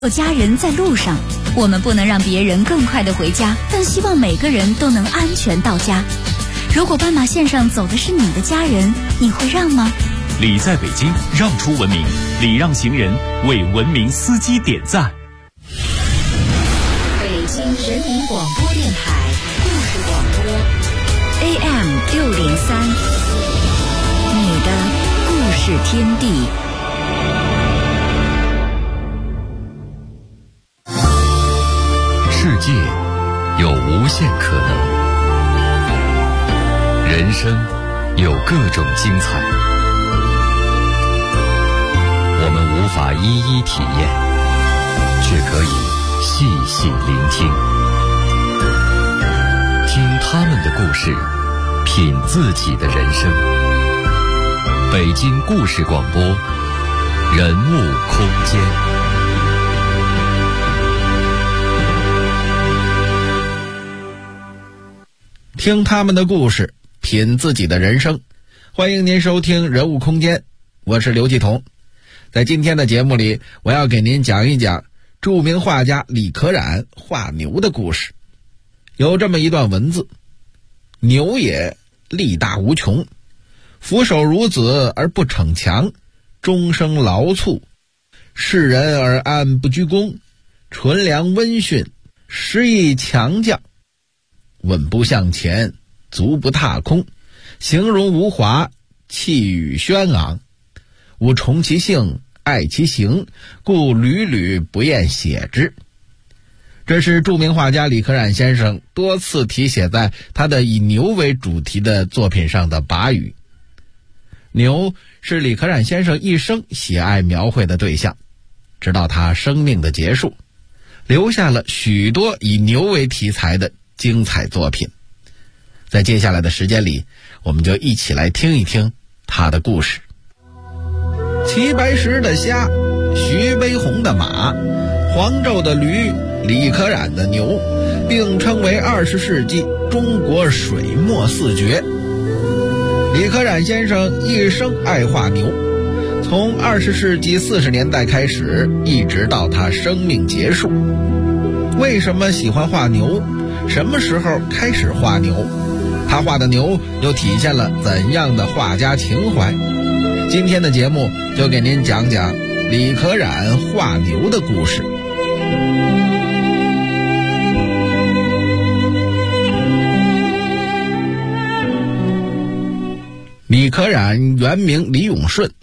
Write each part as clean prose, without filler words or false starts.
有家人在路上，我们不能让别人更快地回家，但希望每个人都能安全到家。如果斑马线上走的是你的家人，你会让吗？ 礼在北京，让出文明，礼让行人，为文明司机点赞。 北京人民广播电台故事广播 AM603，你的故事天地。 世界有无限可能，人生有各种精彩，我们无法一一体验，却可以细细聆听，听他们的故事，品自己的人生。北京故事广播，人物空间。 听他们的故事，品自己的人生。欢迎您收听人物空间，我是刘继彤。在今天的节目里，我要给您讲一讲著名画家李可染画牛的故事。有这么一段文字：牛也，力大无穷，俯首如子而不逞强，终生劳瘁，视人而安不居功，纯良温驯，时亦强将，稳步向前，足不踏空，形容无华，气宇轩昂，吾崇其性，爱其形，故屡屡不厌写之。这是著名画家李可染先生多次题写在他的以牛为主题的作品上的跋语。牛是李可染先生一生喜爱描绘的对象，直到他生命的结束，留下了许多以牛为题材的精彩作品。在接下来的时间里，我们就一起来听一听他的故事。齐白石的虾，徐悲鸿的马，黄胄的驴，李可染的牛，并称为20世纪中国水墨四绝。李可染先生一生爱画牛，从20世纪40年代开始，一直到他生命结束。为什么喜欢画牛？什么时候开始画牛？他画的牛又体现了怎样的画家情怀？今天的节目就给您讲讲李可染画牛的故事。李可染原名李永顺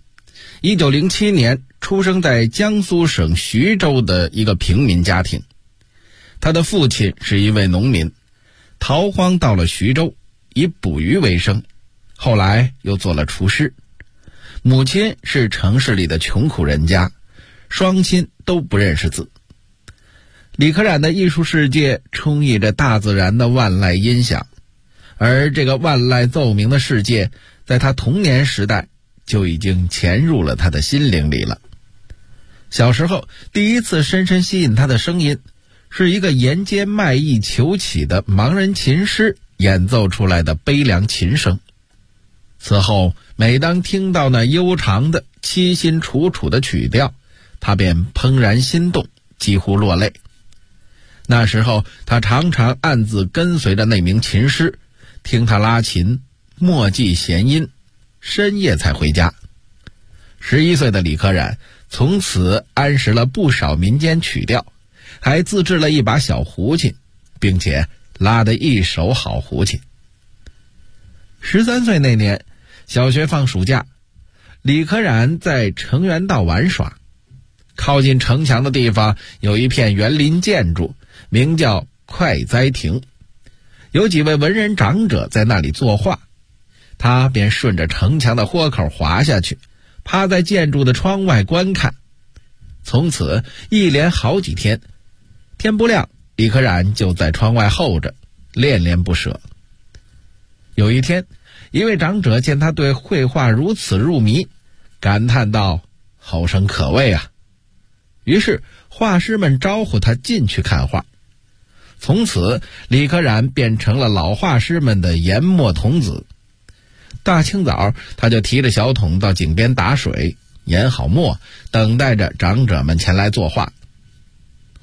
，1907年出生在江苏省徐州的一个平民家庭。他的父亲是一位农民，逃荒到了徐州，以捕鱼为生，后来又做了厨师。母亲是城市里的穷苦人家，双亲都不认识字。李可染的艺术世界充溢着大自然的万籁音响，而这个万籁奏鸣的世界在他童年时代就已经潜入了他的心灵里了。小时候第一次深深吸引他的声音，是一个沿街卖艺求乞的盲人琴师演奏出来的悲凉琴声。此后每当听到那悠长的凄心楚楚的曲调，他便怦然心动，几乎落泪。那时候他常常暗自跟随着那名琴师，听他拉琴，默记弦音，深夜才回家。11岁的李可染从此谙识了不少民间曲调，还自制了一把小胡琴，并且拉得一手好胡琴。13岁那年，小学放暑假，李可染在城垣道玩耍。靠近城墙的地方有一片园林建筑，名叫快哉亭，有几位文人长者在那里作画。他便顺着城墙的豁口滑下去，趴在建筑的窗外观看。从此一连好几天，天不亮，李可染就在窗外候着，恋恋不舍。有一天，一位长者见他对绘画如此入迷，感叹道：“后生可畏啊！”于是画师们招呼他进去看画。从此李可染变成了老画师们的研墨童子。大清早他就提着小桶到井边打水，研好墨，等待着长者们前来作画。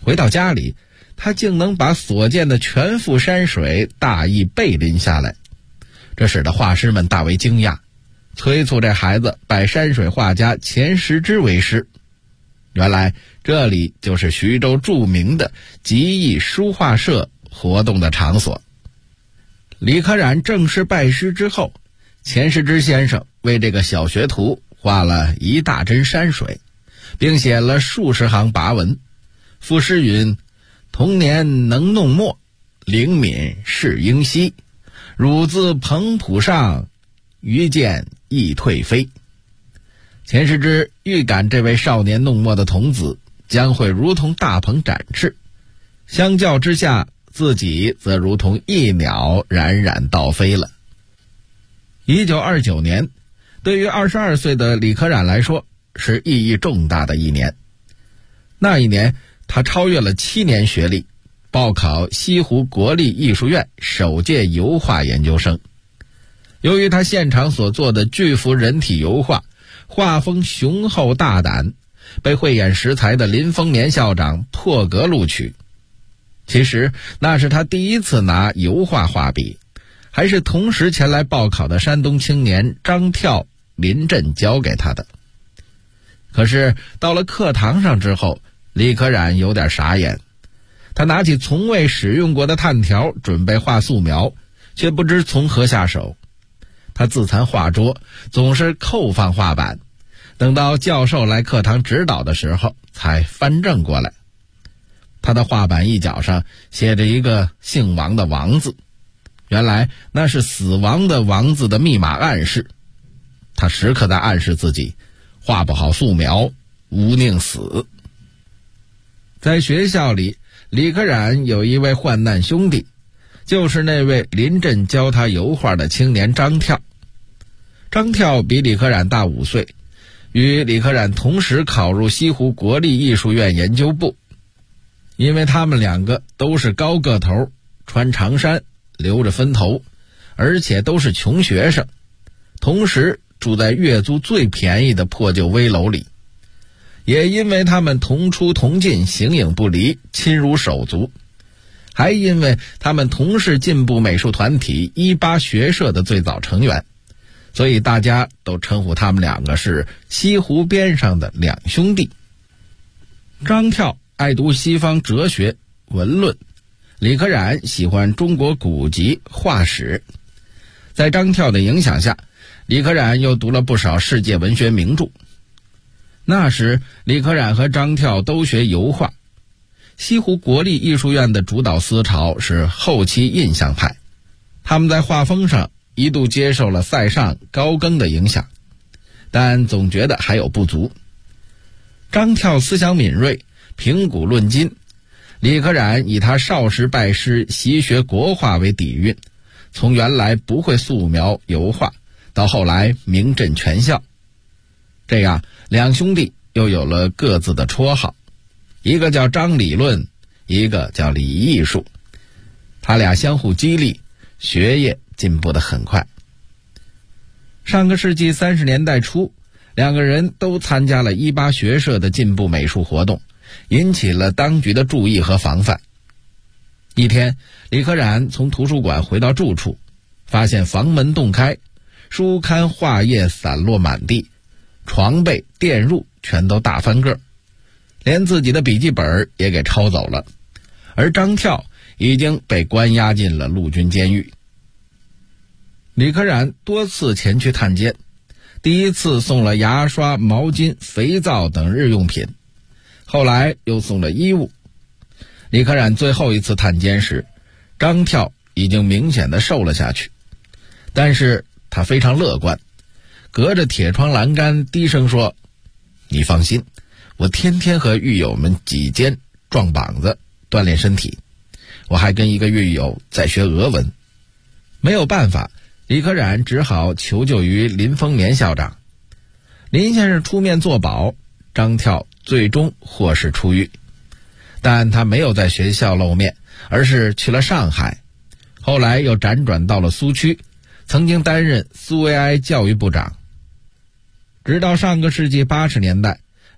回到家里，他竟能把所见的全幅山水大意背临下来，这使得画师们大为惊讶，催促这孩子拜山水画家钱时之为师。原来这里就是徐州著名的集艺书画社活动的场所。李可染正式拜师之后，钱时之先生为这个小学徒画了一大帧山水，并写了数十行跋文。赋诗云：童年能弄墨，灵敏是英稀，汝自蓬浦上，余见亦退飞。钱时之预感这位少年弄墨的童子将会如同大鹏展翅，相较之下，自己则如同一鸟冉冉倒飞了。1929年，对于22岁的李可染来说，是意义重大的一年。那一年，他超越了7年学历，报考西湖国立艺术院首届油画研究生。由于他现场所做的巨幅人体油画画风雄厚大胆，被慧眼识才的林风眠校长破格录取。其实那是他第一次拿油画画笔，还是同时前来报考的山东青年张跳、林震教给他的。可是到了课堂上之后，李可染有点傻眼，他拿起从未使用过的炭条准备画素描，却不知从何下手。他自惭画拙，总是扣放画板，等到教授来课堂指导的时候才翻正过来。他的画板一角上写着一个姓王的王字，原来那是死亡的王字的密码暗示。他时刻在暗示自己，画不好素描，无宁死。在学校里，李可染有一位患难兄弟，就是那位临阵教他油画的青年张跳。张跳比李可染大5岁，与李可染同时考入西湖国立艺术院研究部。因为他们两个都是高个头，穿长衫，留着分头，而且都是穷学生，同时住在月租最便宜的破旧危楼里。也因为他们同出同进，形影不离，亲如手足，还因为他们同是进步美术团体18学社的最早成员，所以大家都称呼他们两个是西湖边上的两兄弟。张跳爱读西方哲学、文论，李可染喜欢中国古籍、画史。在张跳的影响下，李可染又读了不少世界文学名著。那时，李可染和张跳都学油画。西湖国立艺术院的主导思潮是后期印象派，他们在画风上一度接受了塞尚、高更的影响，但总觉得还有不足。张跳思想敏锐，凭古论今，李可染以他少时拜师习学国画为底蕴，从原来不会素描油画到后来名震全校。这样两兄弟又有了各自的绰号，一个叫张理论，一个叫李艺术。他俩相互激励，学业进步得很快。上个世纪30年代初，两个人都参加了18学社的进步美术活动，引起了当局的注意和防范。一天，李可染从图书馆回到住处，发现房门洞开，书刊画页散落满地，床被垫褥全都大翻个，连自己的笔记本也给抄走了。而张跳已经被关押进了陆军监狱。李可染多次前去探监，第一次送了牙刷、毛巾、肥皂等日用品，后来又送了衣物。李可染最后一次探监时，张跳已经明显的瘦了下去，但是他非常乐观，隔着铁窗栏杆低声说：“你放心，我天天和狱友们挤肩撞膀子锻炼身体，我还跟一个狱友在学俄文。”没有办法，李可染只好求救于林风眠校长。林先生出面作保，张跳最终获释出狱，但他没有在学校露面，而是去了上海，后来又辗转到了苏区，曾经担任苏维埃教育部长。直到上个世纪80年代，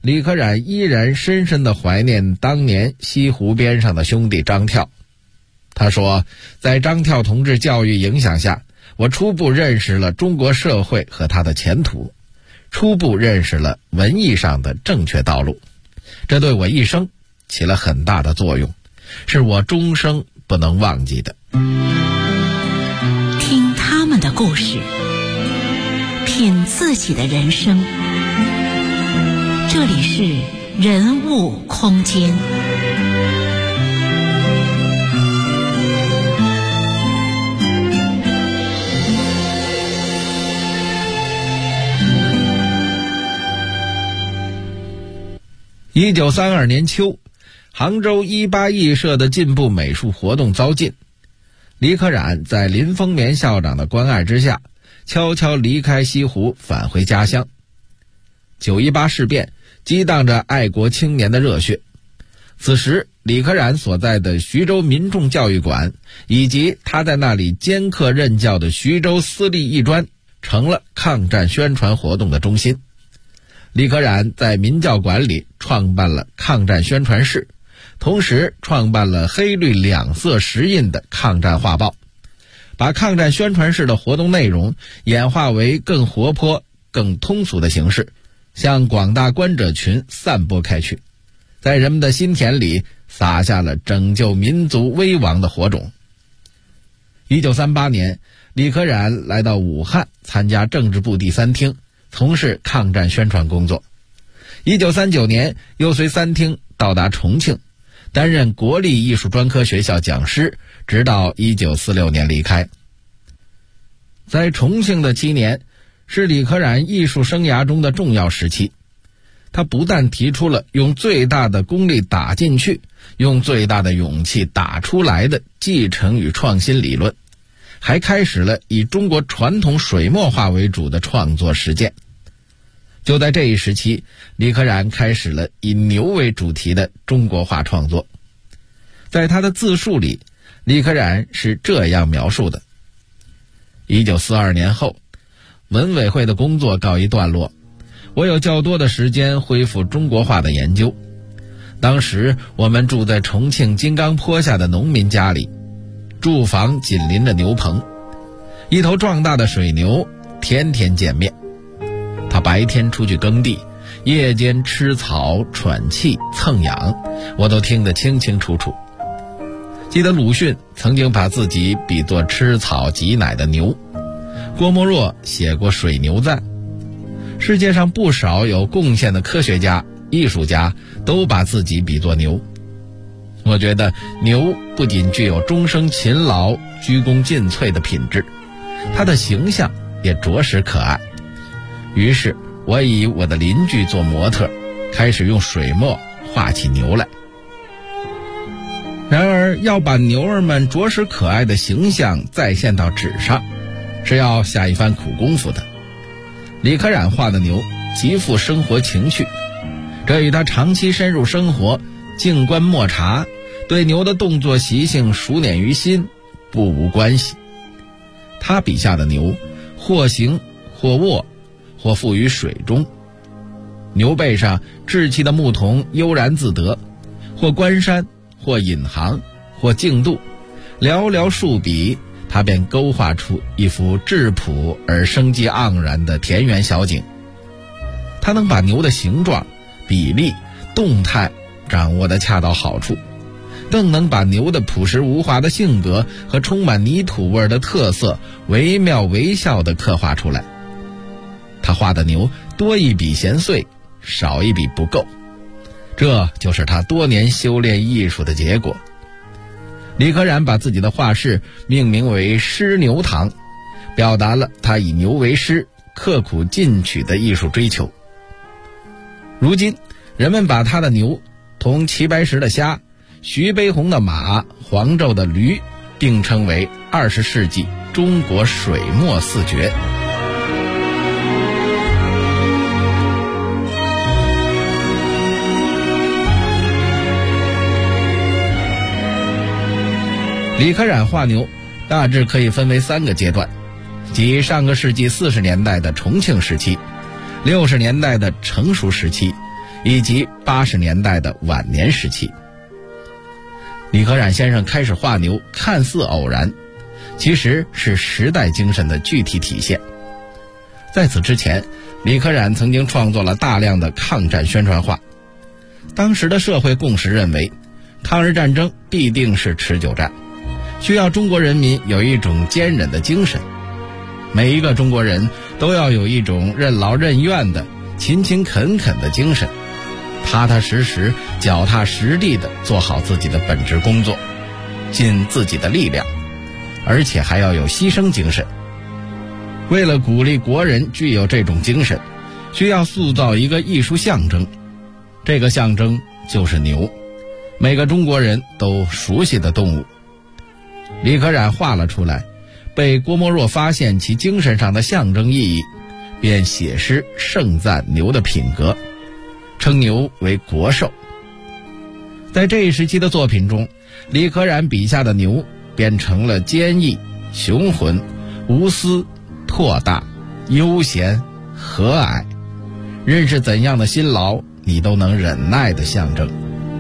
李可染依然深深地怀念当年西湖边上的兄弟张跳。他说，在张跳同志教育影响下，我初步认识了中国社会和它的前途，初步认识了文艺上的正确道路，这对我一生起了很大的作用，是我终生不能忘记的。 听他们的故事，品自己的人生。这里是人物空间。 1932年秋，杭州18艺社的进步美术活动遭禁，李可染在林风眠校长的关爱之下，悄悄离开西湖，返回家乡。9·18事变激荡着爱国青年的热血，此时李可染所在的徐州民众教育馆以及他在那里兼课任教的徐州私立艺专成了抗战宣传活动的中心。李可染在民教馆里创办了抗战宣传室，同时创办了黑绿两色实印的抗战画报，把抗战宣传室的活动内容演化为更活泼、更通俗的形式，向广大观者群散播开去，在人们的心田里撒下了拯救民族危亡的火种。1938年，李可染来到武汉参加政治部第三厅，从事抗战宣传工作。1939年，又随三厅到达重庆，担任国立艺术专科学校讲师，直到1946年离开。在重庆的7年，是李可染艺术生涯中的重要时期。他不但提出了用最大的功力打进去，用最大的勇气打出来的继承与创新理论，还开始了以中国传统水墨画为主的创作实践。就在这一时期，李可染开始了以牛为主题的中国画创作。在他的自述里，李可染是这样描述的：1942年后，文委会的工作告一段落，我有较多的时间恢复中国画的研究。当时我们住在重庆金刚坡下的农民家里，住房紧邻着牛棚，一头壮大的水牛天天见面。他白天出去耕地，夜间吃草、喘气、蹭痒，我都听得清清楚楚。记得鲁迅曾经把自己比作吃草挤奶的牛，郭沫若写过水牛赞。世界上不少有贡献的科学家、艺术家都把自己比作牛。我觉得牛不仅具有终生勤劳、鞠躬尽瘁的品质，它的形象也着实可爱。于是我以我的邻居做模特，开始用水墨画起牛来。然而要把牛儿们着实可爱的形象再现到纸上，是要下一番苦功夫的。李可染画的牛极富生活情趣，这与他长期深入生活、静观默察，对牛的动作习性熟稔于心不无关系。他笔下的牛或行或卧，或附于水中，牛背上稚气的牧童悠然自得，或关山，或引航，或竞渡，寥寥数笔，他便勾画出一幅质朴而生机盎然的田园小景。他能把牛的形状、比例、动态掌握得恰到好处，更能把牛的朴实无华的性格和充满泥土味的特色惟妙惟肖地刻画出来。他画的牛多一笔嫌碎，少一笔不够，这就是他多年修炼艺术的结果。李可染把自己的画室命名为师牛堂，表达了他以牛为师、刻苦进取的艺术追求。如今人们把他的牛同齐白石的虾、徐悲鸿的马、黄胄的驴并称为20世纪中国水墨四绝。李可染画牛大致可以分为3个阶段，即上个世纪40年代的重庆时期、60年代的成熟时期以及80年代的晚年时期。李可染先生开始画牛看似偶然，其实是时代精神的具体体现。在此之前，李可染曾经创作了大量的抗战宣传画。当时的社会共识认为，抗日战争必定是持久战，需要中国人民有一种坚忍的精神，每一个中国人都要有一种任劳任怨的勤勤恳恳的精神，踏踏实实脚踏实地地做好自己的本职工作，尽自己的力量，而且还要有牺牲精神。为了鼓励国人具有这种精神，需要塑造一个艺术象征，这个象征就是牛，每个中国人都熟悉的动物。李可染画了出来，被郭沫若发现其精神上的象征意义，便写诗盛赞牛的品格，称牛为国兽。在这一时期的作品中，李可染笔下的牛变成了坚毅、雄浑、无私、拓大、悠闲、和蔼，认识怎样的辛劳你都能忍耐的象征。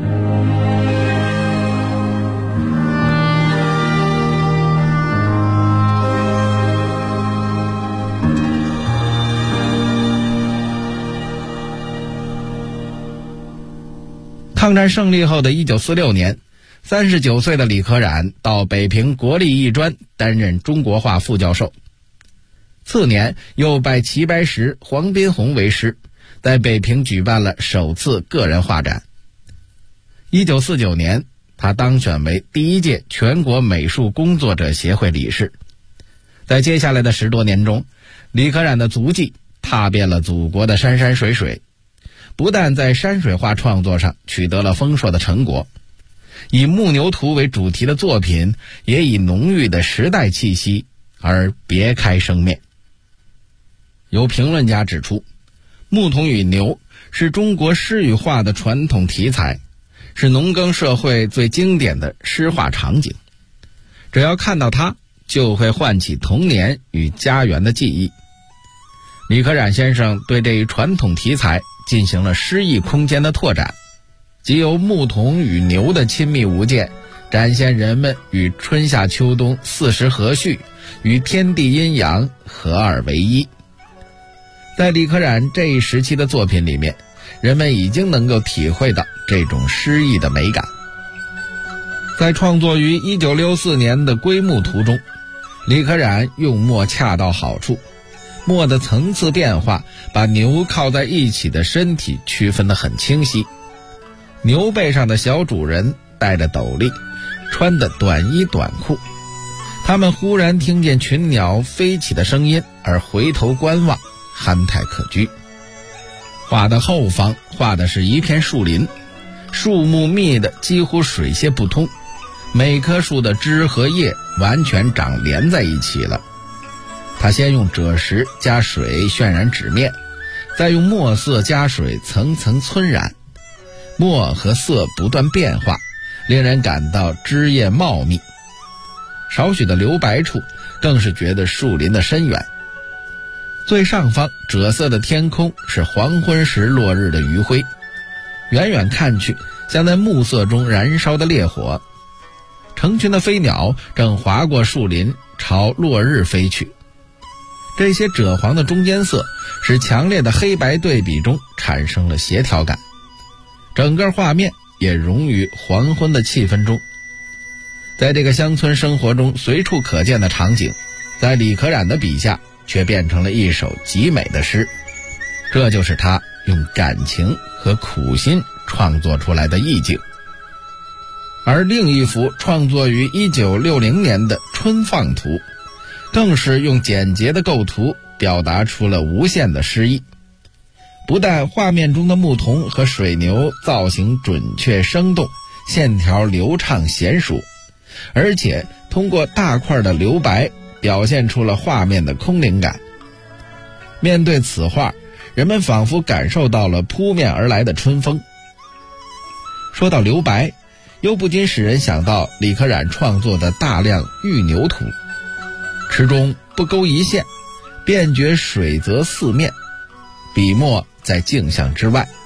抗战胜利后的1946年，39岁的李可染到北平国立艺专担任中国画副教授。次年又拜齐白石、黄宾虹为师，在北平举办了首次个人画展。1949年，他当选为第一届全国美术工作者协会理事。在接下来的10多年中，李可染的足迹踏遍了祖国的山山水水，不但在山水画创作上取得了丰硕的成果，以牧牛图为主题的作品也以浓郁的时代气息而别开生面。有评论家指出，牧童与牛是中国诗与画的传统题材，是农耕社会最经典的诗画场景，只要看到它，就会唤起童年与家园的记忆。李可染先生对这一传统题材进行了诗意空间的拓展，即由牧童与牛的亲密无间，展现人们与春夏秋冬四时和煦，与天地阴阳合二为一。在李可染这一时期的作品里面，人们已经能够体会到这种诗意的美感。在创作于1964年的归牧图中，李可染用墨恰到好处，墨的层次变化把牛靠在一起的身体区分得很清晰。牛背上的小主人戴着斗笠，穿的短衣短裤，他们忽然听见群鸟飞起的声音而回头观望，憨态可掬。画的后方画的是一片树林，树木密的几乎水泄不通，每棵树的枝和叶完全长连在一起了。他先用赭石加水渲染纸面，再用墨色加水层层皴染，墨和色不断变化，令人感到枝叶茂密。少许的留白处更是觉得树林的深远。最上方赭色的天空是黄昏时落日的余晖，远远看去像在暮色中燃烧的烈火。成群的飞鸟正划过树林朝落日飞去，这些赭黄的中间色使强烈的黑白对比中产生了协调感，整个画面也融于黄昏的气氛中。在这个乡村生活中随处可见的场景，在李可染的笔下却变成了一首极美的诗，这就是他用感情和苦心创作出来的意境。而另一幅创作于1960年的《春放图》，更是用简洁的构图表达出了无限的诗意。不但画面中的牧童和水牛造型准确生动，线条流畅娴熟，而且通过大块的留白表现出了画面的空灵感。面对此画，人们仿佛感受到了扑面而来的春风。说到留白，又不禁使人想到李可染创作的大量玉牛图，池中不勾一线，便觉水泽四面，笔墨在镜像之外。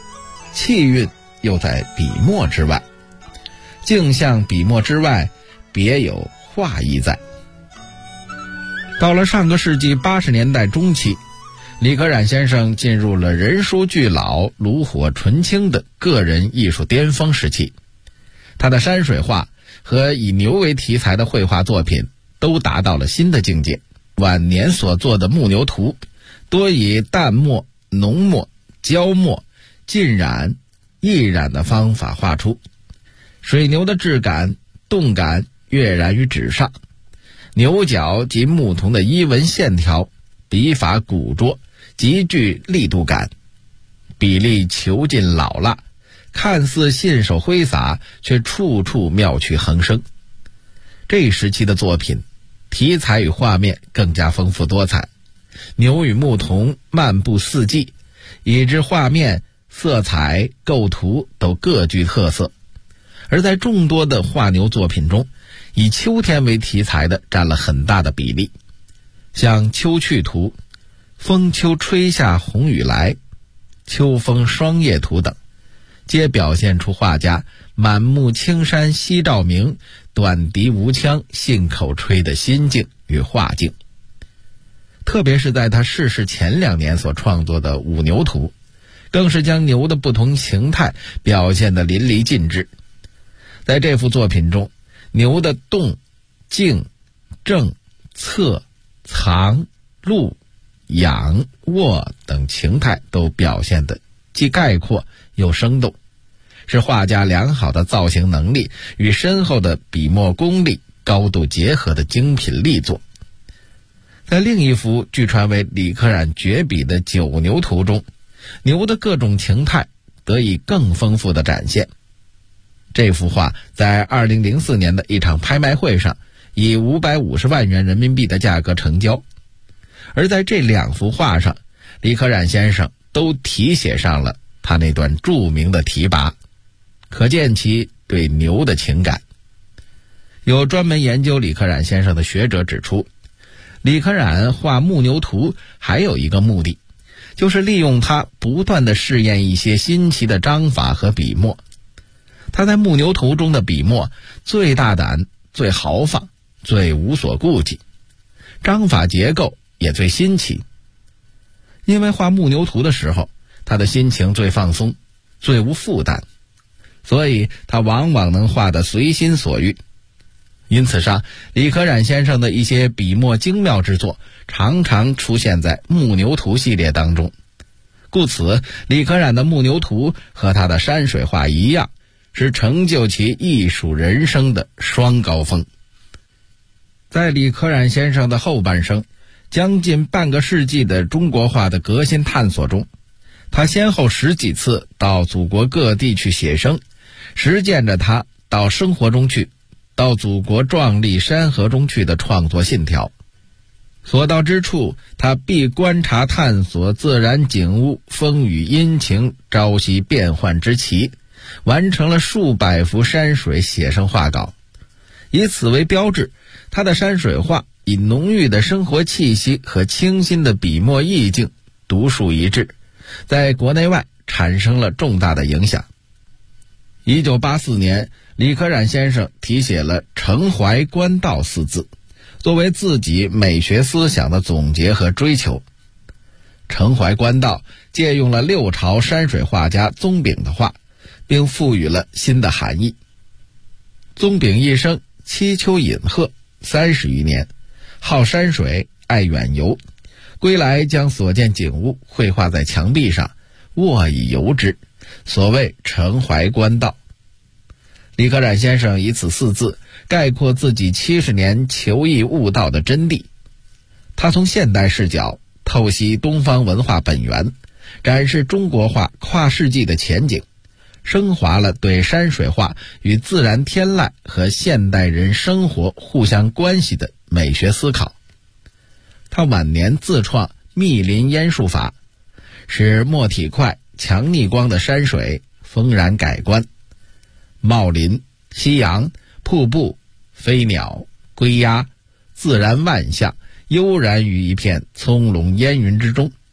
气韵又在笔墨之外，镜像笔墨之外，别有画意在。到了上个世纪80年代中期，李可染先生进入了人书俱老、炉火纯青的个人艺术巅峰时期。他的山水画和以牛为题材的绘画作品都达到了新的境界。晚年所做的木牛图多以淡墨、浓墨、焦墨、浸染、易染的方法画出，水牛的质感、动感跃然于纸上，牛角及牧童的衣纹线条，笔法古拙，极具力度感，比例遒劲老辣，看似信手挥洒，却处处妙趣横生。这一时期的作品题材与画面更加丰富多彩，牛与牧童漫步四季，以致画面、色彩、构图都各具特色。而在众多的画牛作品中，以秋天为题材的占了很大的比例，像秋去图、风秋吹下红雨来、秋风霜叶图等，皆表现出画家满目青山夕照明，短笛无腔信口吹的心境与画境。特别是在他逝世前2年所创作的五牛图，更是将牛的不同形态表现得淋漓尽致。在这幅作品中，牛的动、静、正、侧、藏、露、仰、卧等形态都表现得既概括又生动，是画家良好的造型能力与深厚的笔墨功力高度结合的精品力作。在另一幅据传为李可染绝笔的九牛图中，牛的各种形态得以更丰富的展现。这幅画在2004年的一场拍卖会上以550万元人民币的价格成交，而在这2幅画上，李可染先生都题写上了他那段著名的题跋，可见其对牛的情感。有专门研究李可染先生的学者指出，李可染画木牛图还有一个目的，就是利用他不断地试验一些新奇的章法和笔墨。他在木牛图中的笔墨最大胆、最豪放、最无所顾忌，章法结构也最新奇。因为画木牛图的时候，他的心情最放松，最无负担，所以他往往能画得随心所欲。因此上，李可染先生的一些笔墨精妙之作常常出现在木牛图系列当中。故此，李可染的木牛图和他的山水画一样，是成就其艺术人生的双高峰。在李可染先生的后半生，将近半个世纪的中国画的革新探索中，他先后10几次到祖国各地去写生，实践着他到生活中去，到祖国壮丽山河中去的创作信条。所到之处，他必观察探索自然景物风雨阴晴朝夕变幻之奇，完成了数百幅山水写生画稿。以此为标志，他的山水画以浓郁的生活气息和清新的笔墨意境独树一帜，在国内外产生了重大的影响。1984年，李可染先生题写了承怀官道4字，作为自己美学思想的总结和追求。承怀官道借用了6朝山水画家宗炳的画，并赋予了新的含义。宗炳一生七丘隐鹤30余年，好山水，爱远游，归来将所见景物绘画在墙壁上，卧以游之，所谓承怀官道。李可染先生以此4字概括自己70年求艺悟道的真谛。他从现代视角透析东方文化本源，展示中国画跨世纪的前景，升华了对山水画与自然天籁和现代人生活互相关系的美学思考。他晚年自创密林烟术法，使墨体快、强逆光的山水风然改观。茂林、夕阳、瀑布、飞鸟、归鸦，自然万象悠然于一片葱茏烟云之中，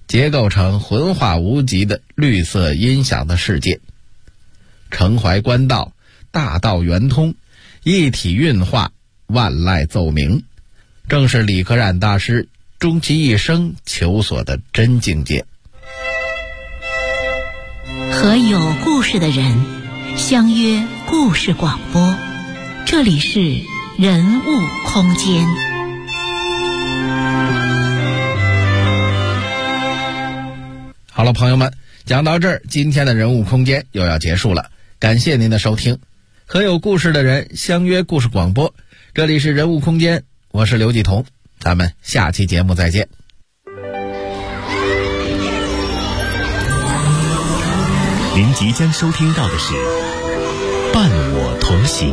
结构成浑化无极的绿色音响的世界。城怀官道，大道圆通，一体运化，万籁奏鸣，正是李可染大师终其一生求索的真境界。 和有故事的人相约故事广播，这里是人物空间。 好了，朋友们，讲到这儿，今天的人物空间又要结束了。感谢您的收听，和有故事的人相约故事广播，这里是人物空间，我是刘继彤，咱们下期节目再见。 您即将收听到的是《伴我同行》。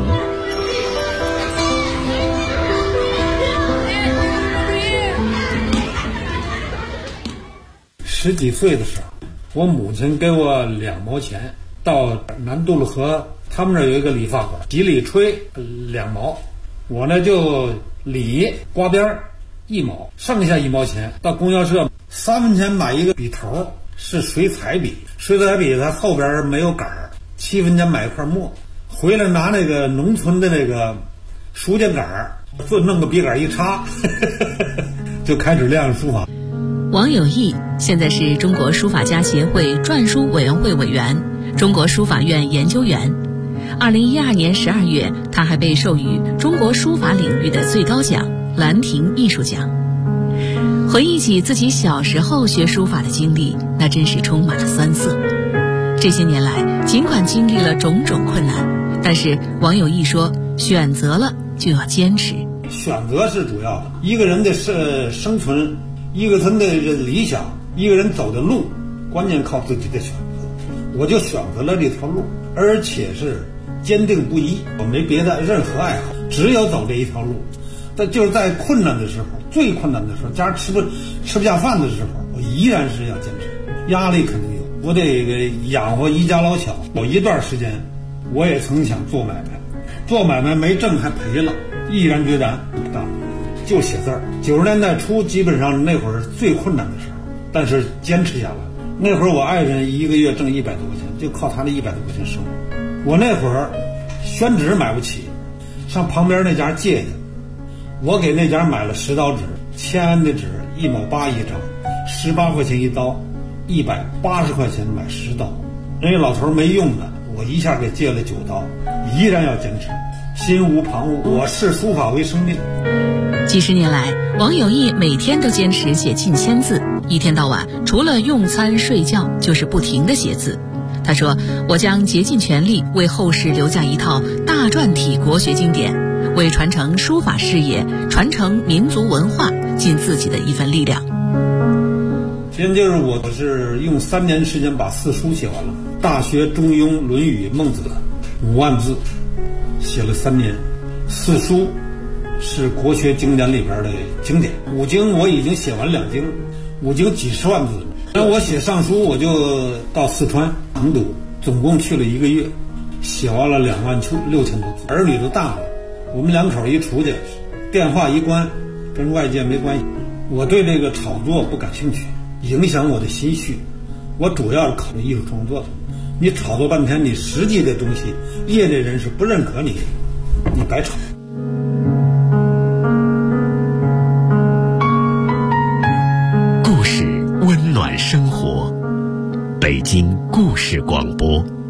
10几岁的时候，我母亲给我2毛钱，到南渡了河，他们那儿有一个理发馆，洗理吹2毛，我呢就理刮边1毛，剩下1毛钱到供销社3分钱买一个笔头，是水彩笔，水彩笔它后边没有杆儿，7分钱买一块墨，回来拿那个农村的那个书架杆儿，就弄个笔杆一插就开始练书法。 王有义现在是中国书法家协会篆书委员会委员，中国书法院研究员。2012年12月，他还被授予中国书法领域的最高奖兰亭艺术奖。回忆起自己小时候学书法的经历，那真是充满了酸涩。这些年来，尽管经历了种种困难，但是王有义说，选择了就要坚持。 选择是主要的，一个人的生存，一个人的理想，一个人走的路，关键靠自己的选择。我就选择了这条路，而且是坚定不移，我没别的任何爱好，只有走这一条路。但就是在困难的时候，最困难的时候，家吃不下饭的时候，我依然是要坚持。压力肯定有，我得养活一家老小。有一段时间，我也曾想做买卖，做买卖没挣还赔了，毅然决然不干，就写字儿。90年代初，基本上那会儿最困难的时候，但是坚持下来。那会儿我爱人一个月挣100多块钱，就靠他那100多块钱生活。我那会儿宣纸买不起，上旁边那家借去，我给那家买了10刀纸，签安的纸1毛8一张，18块钱一刀，180块钱买10刀。人家老头没用的，我一下给借了9刀，依然要坚持，心无旁骛。我视书法为生命。 几十年来，王有义每天都坚持写近1000字，一天到晚除了用餐睡觉就是不停地写字。他说，我将竭尽全力为后世留下一套大篆体国学经典，为传承书法事业，传承民族文化尽自己的一份力量。 现在就是我是用3年时间把4书写完了，大学、中庸、论语、孟子5万字写了3年。4书是国学经典里边的经典，5经我已经写完2经，5经几十万字。那我写上书，我就到四川成都，总共去了1个月，写完了26000多字。儿女都大了，我们2口一出去，电话一关，跟外界没关系。我对这个炒作不感兴趣，影响我的心绪。我主要是考虑艺术创作的。你炒作半天，你实际的东西，业内人士不认可你，你白炒。 故事温暖生活，北京故事广播。